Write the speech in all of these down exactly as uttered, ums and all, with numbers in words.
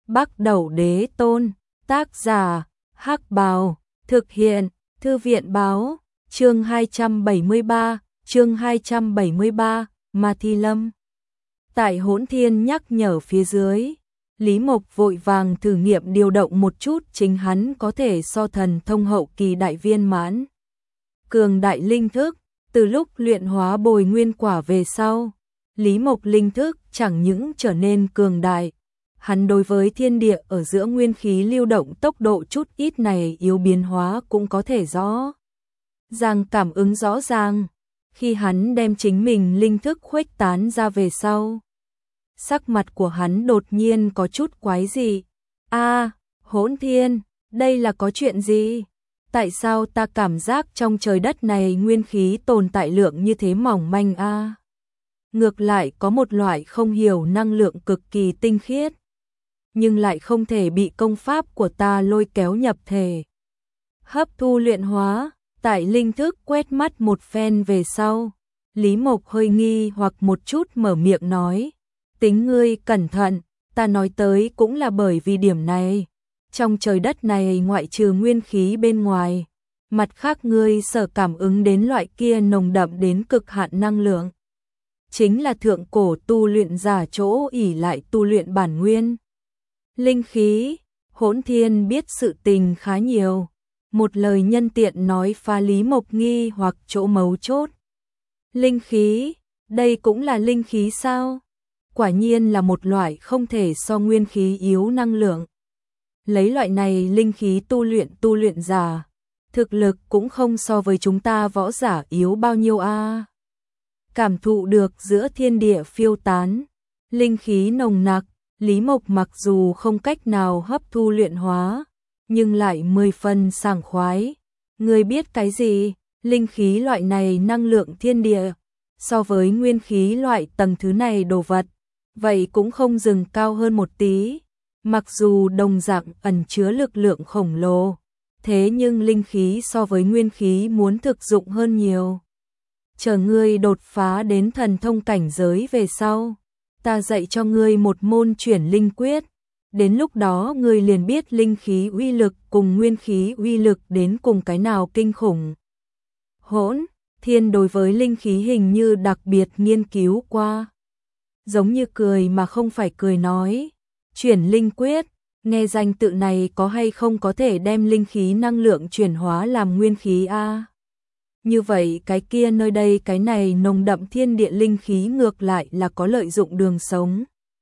Bắc Đẩu Đế Tôn, tác giả, Hắc Bào, thực hiện, Thư viện báo, chương hai trăm bảy mươi ba, chương hai trăm bảy mươi ba, Ma Thi Lâm. Tại Hỗn Thiên nhắc nhở phía dưới, Lý Mộc vội vàng thử nghiệm điều động một chút chính hắn có thể so thần thông hậu kỳ đại viên mãn. Cường đại linh thức, từ lúc luyện hóa bồi nguyên quả về sau, Lý Mộc linh thức chẳng những trở nên cường đại, hắn đối với thiên địa ở giữa nguyên khí lưu động tốc độ chút ít này yếu biến hóa cũng có thể rõ ràng cảm ứng rõ ràng. Khi hắn đem chính mình linh thức khuếch tán ra về sau, sắc mặt của hắn đột nhiên có chút quái dị. A, Hỗn Thiên, đây là có chuyện gì? Tại sao ta cảm giác trong trời đất này nguyên khí tồn tại lượng như thế mỏng manh a? À? Ngược lại có một loại không hiểu năng lượng cực kỳ tinh khiết, nhưng lại không thể bị công pháp của ta lôi kéo nhập thể. Hấp thu luyện hóa, tại linh thức quét mắt một phen về sau, Lý Mộc hơi nghi hoặc một chút mở miệng nói, tính ngươi cẩn thận, ta nói tới cũng là bởi vì điểm này. Trong trời đất này ngoại trừ nguyên khí bên ngoài, mặt khác ngươi sở cảm ứng đến loại kia nồng đậm đến cực hạn năng lượng, chính là thượng cổ tu luyện giả chỗ ỷ lại tu luyện bản nguyên. Linh khí, Hỗn Thiên biết sự tình khá nhiều, một lời nhân tiện nói phá Lý Mộc nghi hoặc chỗ mấu chốt. Linh khí, đây cũng là linh khí sao? Quả nhiên là một loại không thể so nguyên khí yếu năng lượng. Lấy loại này linh khí tu luyện tu luyện giả, thực lực cũng không so với chúng ta võ giả yếu bao nhiêu a. À. Cảm thụ được giữa thiên địa phiêu tán, linh khí nồng nặc, Lý Mộc mặc dù không cách nào hấp thu luyện hóa, nhưng lại mười phần sảng khoái. Ngươi biết cái gì? Linh khí loại này năng lượng thiên địa, so với nguyên khí loại tầng thứ này đồ vật, vậy cũng không dừng cao hơn một tí. Mặc dù đồng dạng ẩn chứa lực lượng khổng lồ, thế nhưng linh khí so với nguyên khí muốn thực dụng hơn nhiều. Chờ ngươi đột phá đến thần thông cảnh giới về sau, ta dạy cho ngươi một môn chuyển linh quyết, đến lúc đó ngươi liền biết linh khí uy lực cùng nguyên khí uy lực đến cùng cái nào kinh khủng. Hỗn Thiên đối với linh khí hình như đặc biệt nghiên cứu qua, giống như cười mà không phải cười nói, chuyển linh quyết, nghe danh tự này có hay không có thể đem linh khí năng lượng chuyển hóa làm nguyên khí a? À? Như vậy cái kia nơi đây cái này nồng đậm thiên địa linh khí ngược lại là có lợi dụng đường sống.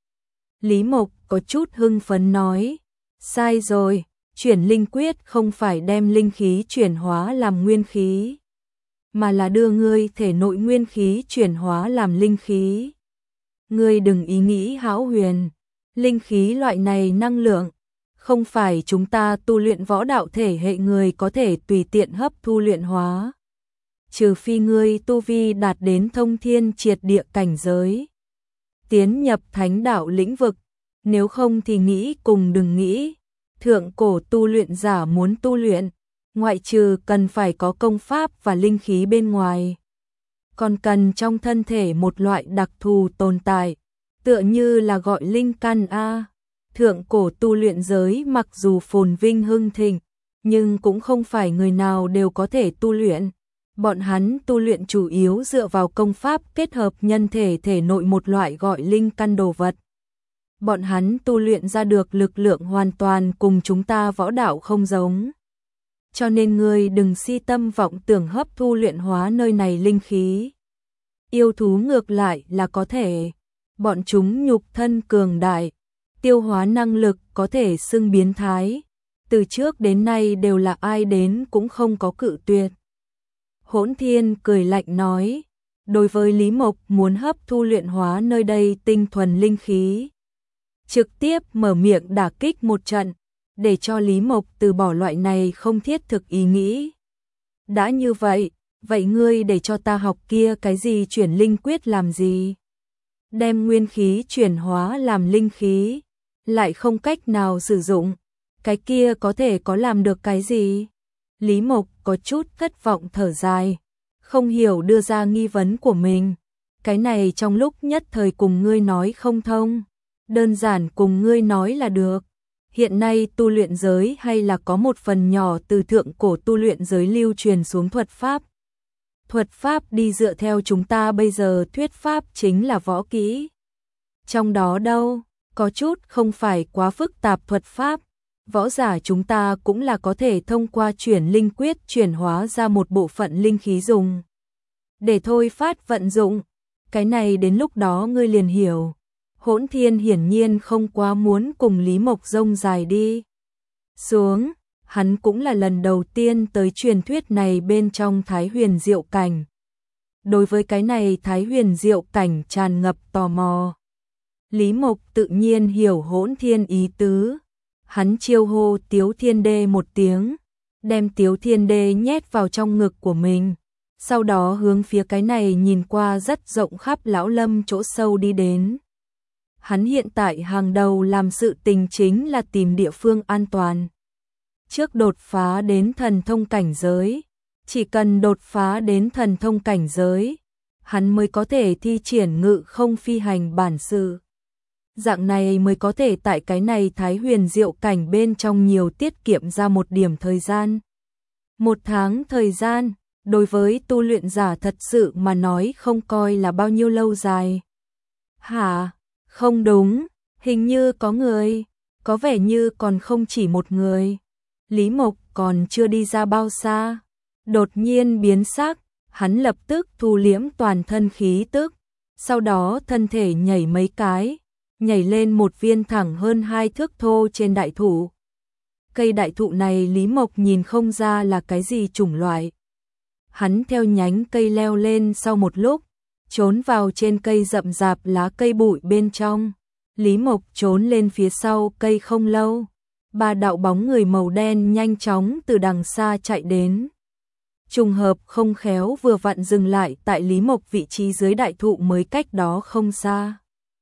Lý Mộc có chút hưng phấn nói, sai rồi, chuyển linh quyết không phải đem linh khí chuyển hóa làm nguyên khí, mà là đưa ngươi thể nội nguyên khí chuyển hóa làm linh khí. Ngươi đừng ý nghĩ hão huyền, linh khí loại này năng lượng, không phải chúng ta tu luyện võ đạo thể hệ người có thể tùy tiện hấp thu luyện hóa. Trừ phi ngươi tu vi đạt đến thông thiên triệt địa cảnh giới, tiến nhập thánh đạo lĩnh vực, nếu không thì nghĩ cùng đừng nghĩ. Thượng cổ tu luyện giả muốn tu luyện, ngoại trừ cần phải có công pháp và linh khí bên ngoài, còn cần trong thân thể một loại đặc thù tồn tại, tựa như là gọi linh căn a. Thượng cổ tu luyện giới mặc dù phồn vinh hưng thịnh, nhưng cũng không phải người nào đều có thể tu luyện. Bọn hắn tu luyện chủ yếu dựa vào công pháp kết hợp nhân thể thể nội một loại gọi linh căn đồ vật. Bọn hắn tu luyện ra được lực lượng hoàn toàn cùng chúng ta võ đạo không giống. Cho nên ngươi đừng si tâm vọng tưởng hấp thu luyện hóa nơi này linh khí. Yêu thú ngược lại là có thể, bọn chúng nhục thân cường đại, tiêu hóa năng lực có thể xưng biến thái, từ trước đến nay đều là ai đến cũng không có cự tuyệt. Hỗn Thiên cười lạnh nói, đối với Lý Mộc muốn hấp thu luyện hóa nơi đây tinh thuần linh khí, trực tiếp mở miệng đả kích một trận, để cho Lý Mộc từ bỏ loại này không thiết thực ý nghĩ. Đã như vậy, vậy ngươi để cho ta học kia cái gì chuyển linh quyết làm gì? Đem nguyên khí chuyển hóa làm linh khí, lại không cách nào sử dụng, cái kia có thể có làm được cái gì? Lý Mộc có chút thất vọng thở dài, không hiểu đưa ra nghi vấn của mình. Cái này trong lúc nhất thời cùng ngươi nói không thông, đơn giản cùng ngươi nói là được. Hiện nay tu luyện giới hay là có một phần nhỏ từ thượng cổ tu luyện giới lưu truyền xuống thuật pháp. Thuật pháp đi dựa theo chúng ta bây giờ thuyết pháp chính là võ kỹ. Trong đó đâu, có chút không phải quá phức tạp thuật pháp. Võ giả chúng ta cũng là có thể thông qua chuyển linh quyết chuyển hóa ra một bộ phận linh khí dùng để thôi phát vận dụng. Cái này đến lúc đó ngươi liền hiểu. Hỗn Thiên hiển nhiên không quá muốn cùng Lý Mộc rông dài đi xuống, hắn cũng là lần đầu tiên tới truyền thuyết này bên trong Thái Huyền Diệu Cảnh. Đối với cái này Thái Huyền Diệu Cảnh tràn ngập tò mò. Lý Mộc tự nhiên hiểu Hỗn Thiên ý tứ, hắn chiêu hô Tiếu Thiên Đê một tiếng, đem Tiếu Thiên Đê nhét vào trong ngực của mình, sau đó hướng phía cái này nhìn qua rất rộng khắp lão lâm chỗ sâu đi đến. Hắn hiện tại hàng đầu làm sự tình chính là tìm địa phương an toàn. Trước đột phá đến thần thông cảnh giới, chỉ cần đột phá đến thần thông cảnh giới, hắn mới có thể thi triển ngự không phi hành bản sự. Dạng này mới có thể tại cái này Thái Huyền Diệu Cảnh bên trong nhiều tiết kiệm ra một điểm thời gian. Một tháng thời gian, đối với tu luyện giả thật sự mà nói không coi là bao nhiêu lâu dài. Hả? Không đúng, hình như có người, có vẻ như còn không chỉ một người. Lý Mộc còn chưa đi ra bao xa, đột nhiên biến sắc, hắn lập tức thu liễm toàn thân khí tức, sau đó thân thể nhảy mấy cái, nhảy lên một viên thẳng hơn hai thước thô trên đại thụ. Cây đại thụ này Lý Mộc nhìn không ra là cái gì chủng loại. Hắn theo nhánh cây leo lên sau một lúc, trốn vào trên cây rậm rạp lá cây bụi bên trong. Lý Mộc trốn lên phía sau cây không lâu, ba đạo bóng người màu đen nhanh chóng từ đằng xa chạy đến. Trùng hợp không khéo vừa vặn dừng lại tại Lý Mộc vị trí dưới đại thụ mới cách đó không xa.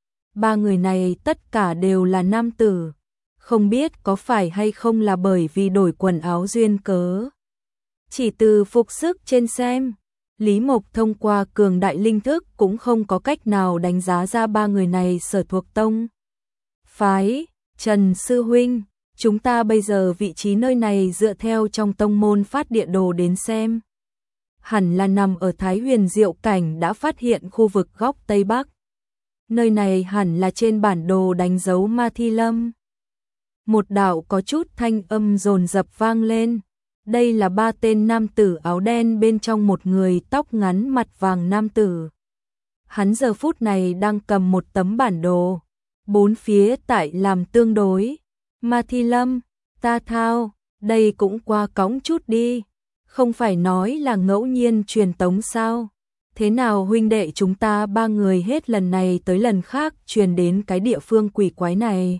Ba người này tất cả đều là nam tử, không biết có phải hay không là bởi vì đổi quần áo duyên cớ. Chỉ từ phục sức trên xem, Lý Mộc thông qua cường đại linh thức cũng không có cách nào đánh giá ra ba người này sở thuộc tông phái. Trần sư huynh, chúng ta bây giờ vị trí nơi này dựa theo trong tông môn phát địa đồ đến xem, hẳn là nằm ở Thái Huyền Diệu Cảnh đã phát hiện khu vực góc Tây Bắc. Nơi này hẳn là trên bản đồ đánh dấu Ma Thi Lâm. Một đạo có chút thanh âm dồn dập vang lên. Đây là ba tên nam tử áo đen bên trong một người tóc ngắn mặt vàng nam tử. Hắn giờ phút này đang cầm một tấm bản đồ, bốn phía tại làm tương đối. Ma Thi Lâm, ta thao, đây cũng qua cõng chút đi, không phải nói là ngẫu nhiên truyền tống sao? Thế nào huynh đệ chúng ta ba người hết lần này tới lần khác truyền đến cái địa phương quỷ quái này?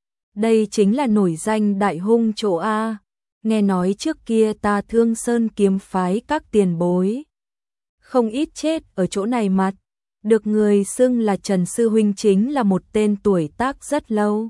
Đây chính là nổi danh đại hung chỗ A. Nghe nói trước kia ta Thương Sơn kiếm phái các tiền bối không ít chết ở chỗ này mặt, được người xưng là Trần sư huynh chính là một tên tuổi tác rất lâu.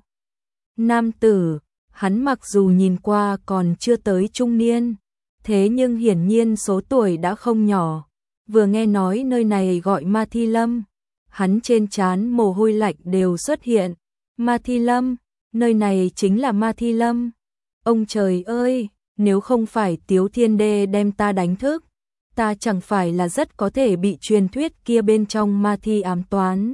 Nam tử, hắn mặc dù nhìn qua còn chưa tới trung niên, thế nhưng hiển nhiên số tuổi đã không nhỏ. Vừa nghe nói nơi này gọi Ma Thi Lâm, hắn trên trán mồ hôi lạnh đều xuất hiện. Ma Thi Lâm, nơi này chính là Ma Thi Lâm. Ông trời ơi, nếu không phải Tiếu Thiên Đê đem ta đánh thức, ta chẳng phải là rất có thể bị truyền thuyết kia bên trong ma thi ám toán.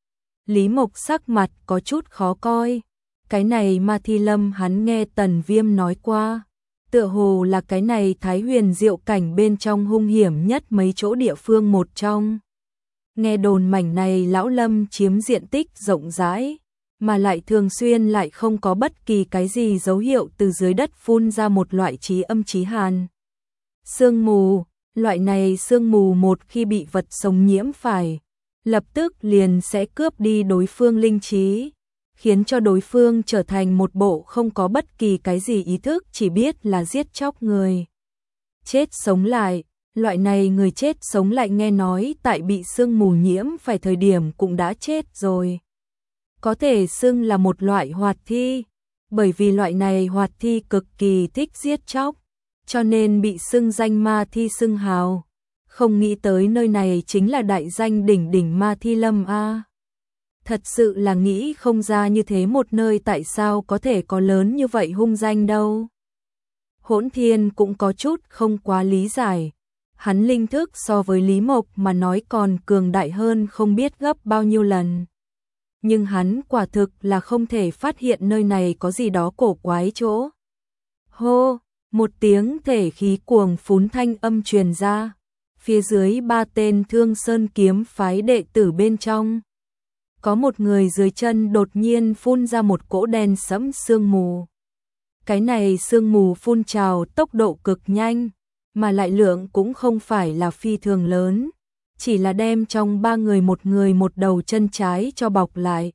Lý Mộc sắc mặt có chút khó coi. Cái này Ma Thi Lâm hắn nghe Tần Viêm nói qua, tựa hồ là cái này Thái Huyền Diệu Cảnh bên trong hung hiểm nhất mấy chỗ địa phương một trong. Nghe đồn mảnh này lão lâm chiếm diện tích rộng rãi, mà lại thường xuyên lại không có bất kỳ cái gì dấu hiệu từ dưới đất phun ra một loại chí âm chí hàn. Sương mù, loại này sương mù một khi bị vật sống nhiễm phải, lập tức liền sẽ cướp đi đối phương linh trí, khiến cho đối phương trở thành một bộ không có bất kỳ cái gì ý thức, chỉ biết là giết chóc người. Chết sống lại, loại này người chết sống lại nghe nói tại bị sương mù nhiễm phải thời điểm cũng đã chết rồi. Có thể xưng là một loại hoạt thi, bởi vì loại này hoạt thi cực kỳ thích giết chóc, cho nên bị xưng danh ma thi xưng hào. Không nghĩ tới nơi này chính là đại danh đỉnh đỉnh Ma Thi Lâm a. Thật sự là nghĩ không ra như thế một nơi tại sao có thể có lớn như vậy hung danh đâu. Hỗn Thiên cũng có chút không quá lý giải. Hắn linh thức so với Lý Mộc mà nói còn cường đại hơn không biết gấp bao nhiêu lần. Nhưng hắn quả thực là không thể phát hiện nơi này có gì đó cổ quái chỗ. Hô, một tiếng thể khí cuồng phún thanh âm truyền ra. Phía dưới ba tên Thương Sơn kiếm phái đệ tử bên trong. Có một người dưới chân đột nhiên phun ra một cỗ đen sẫm sương mù. Cái này sương mù phun trào tốc độ cực nhanh, mà lại lượng cũng không phải là phi thường lớn, chỉ là đem trong ba người một người một đầu chân trái cho bọc lại.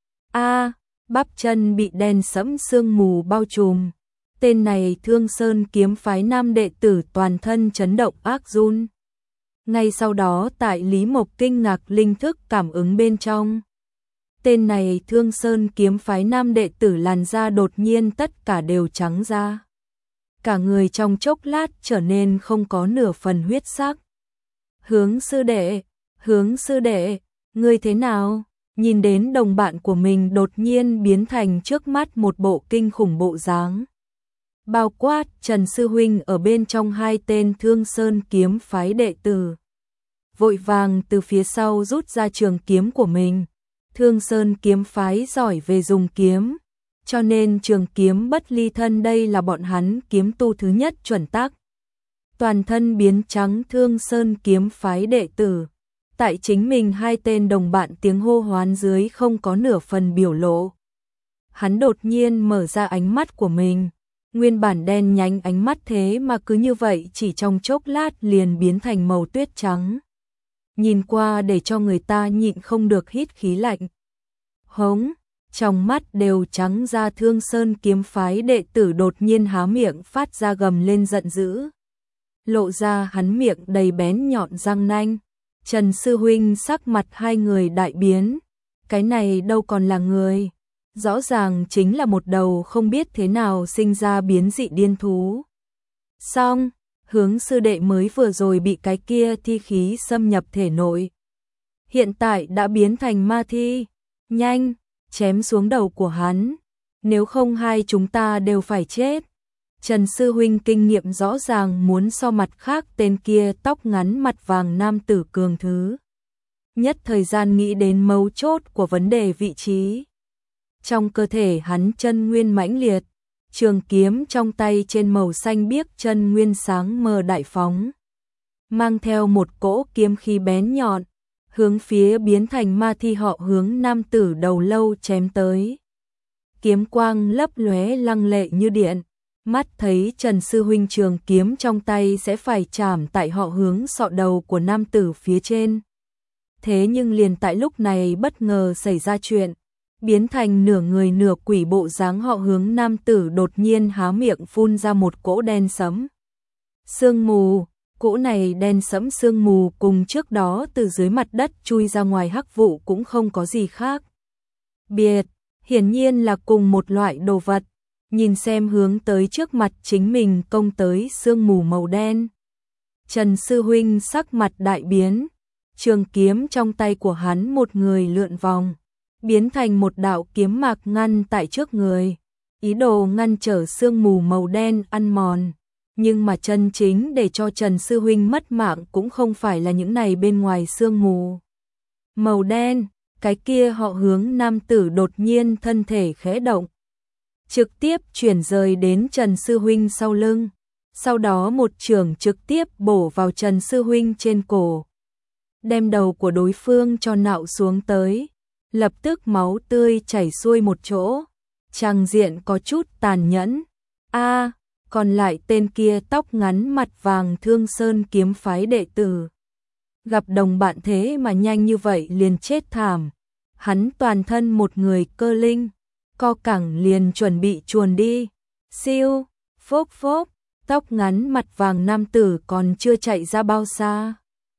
A, bắp chân bị đen sẫm sương mù bao trùm. Tên này Thương Sơn kiếm phái nam đệ tử toàn thân chấn động ác run. Ngay sau đó tại Lý Mộc kinh ngạc linh thức cảm ứng bên trong. Tên này Thương Sơn kiếm phái nam đệ tử làn da đột nhiên tất cả đều trắng da. Cả người trong chốc lát trở nên không có nửa phần huyết sắc. Hướng sư đệ, hướng sư đệ, ngươi thế nào? Nhìn đến đồng bạn của mình đột nhiên biến thành trước mắt một bộ kinh khủng bộ dáng. Bao quát Trần Sư Huynh ở bên trong hai tên Thương Sơn kiếm phái đệ tử. Vội vàng từ phía sau rút ra trường kiếm của mình. Thương Sơn kiếm phái giỏi về dùng kiếm, cho nên trường kiếm bất ly thân đây là bọn hắn kiếm tu thứ nhất chuẩn tắc. Toàn thân biến trắng Thương Sơn kiếm phái đệ tử, tại chính mình hai tên đồng bạn tiếng hô hoán dưới không có nửa phần biểu lộ. Hắn đột nhiên mở ra ánh mắt của mình, nguyên bản đen nhánh ánh mắt thế mà cứ như vậy chỉ trong chốc lát liền biến thành màu tuyết trắng. Nhìn qua để cho người ta nhịn không được hít khí lạnh. Hống, trong mắt đều trắng ra Thương Sơn kiếm phái đệ tử đột nhiên há miệng phát ra gầm lên giận dữ. Lộ ra hắn miệng đầy bén nhọn răng nanh. Trần Sư Huynh sắc mặt hai người đại biến. Cái này đâu còn là người. Rõ ràng chính là một đầu không biết thế nào sinh ra biến dị điên thú. Xong, hướng sư đệ mới vừa rồi bị cái kia thi khí xâm nhập thể nội. Hiện tại đã biến thành ma thi. Nhanh, chém xuống đầu của hắn. Nếu không hai chúng ta đều phải chết. Trần Sư Huynh kinh nghiệm rõ ràng muốn so mặt khác tên kia tóc ngắn mặt vàng nam tử cường thứ. Nhất thời gian nghĩ đến mấu chốt của vấn đề vị trí. Trong cơ thể hắn chân nguyên mãnh liệt, trường kiếm trong tay trên màu xanh biếc chân nguyên sáng mờ đại phóng. Mang theo một cỗ kiếm khí bén nhọn, hướng phía biến thành ma thi họ hướng nam tử đầu lâu chém tới. Kiếm quang lấp lóe lăng lệ như điện, mắt thấy Trần Sư Huynh trường kiếm trong tay sẽ phải chạm tại họ hướng sọ đầu của nam tử phía trên. Thế nhưng liền tại lúc này bất ngờ xảy ra chuyện, biến thành nửa người nửa quỷ bộ dáng họ hướng nam tử đột nhiên há miệng phun ra một cỗ đen sẫm sương mù. Cỗ này đen sẫm sương mù cùng trước đó từ dưới mặt đất chui ra ngoài hắc vụ cũng không có gì khác biệt, hiển nhiên là cùng một loại đồ vật. Nhìn xem hướng tới trước mặt chính mình công tới sương mù màu đen, Trần Sư Huynh sắc mặt đại biến, trường kiếm trong tay của hắn một người lượn vòng, biến thành một đạo kiếm mạc ngăn tại trước người, ý đồ ngăn trở sương mù màu đen ăn mòn. Nhưng mà chân chính để cho Trần Sư Huynh mất mạng cũng không phải là những này bên ngoài sương mù màu đen. Cái kia họ hướng nam tử đột nhiên thân thể khẽ động, trực tiếp chuyển rời đến Trần Sư Huynh sau lưng, sau đó một chưởng trực tiếp bổ vào Trần Sư Huynh trên cổ, đem đầu của đối phương cho nạo xuống tới, lập tức máu tươi chảy xuôi một chỗ, tràng diện có chút tàn nhẫn. A, còn lại tên kia tóc ngắn mặt vàng Thương Sơn kiếm phái đệ tử, gặp đồng bạn thế mà nhanh như vậy liền chết thảm, hắn toàn thân một người cơ linh, co cẳng liền chuẩn bị chuồn đi. Siêu, phốp phốp, tóc ngắn mặt vàng nam tử còn chưa chạy ra bao xa.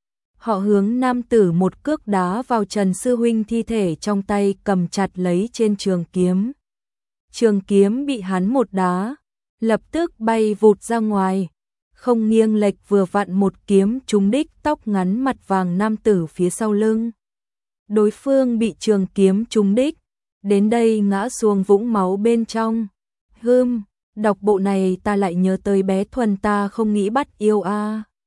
Họ hướng nam tử một cước đá vào Trần Sư Huynh thi thể trong tay cầm chặt lấy trên trường kiếm. Trường kiếm bị hắn một đá, lập tức bay vụt ra ngoài, không nghiêng lệch vừa vặn một kiếm trúng đích tóc ngắn mặt vàng nam tử phía sau lưng. đối phương bị trường kiếm trúng đích, đến đây ngã xuống vũng máu bên trong. Hưm, đọc bộ này ta lại nhớ tới bé Thuần ta không nghĩ bắt yêu a.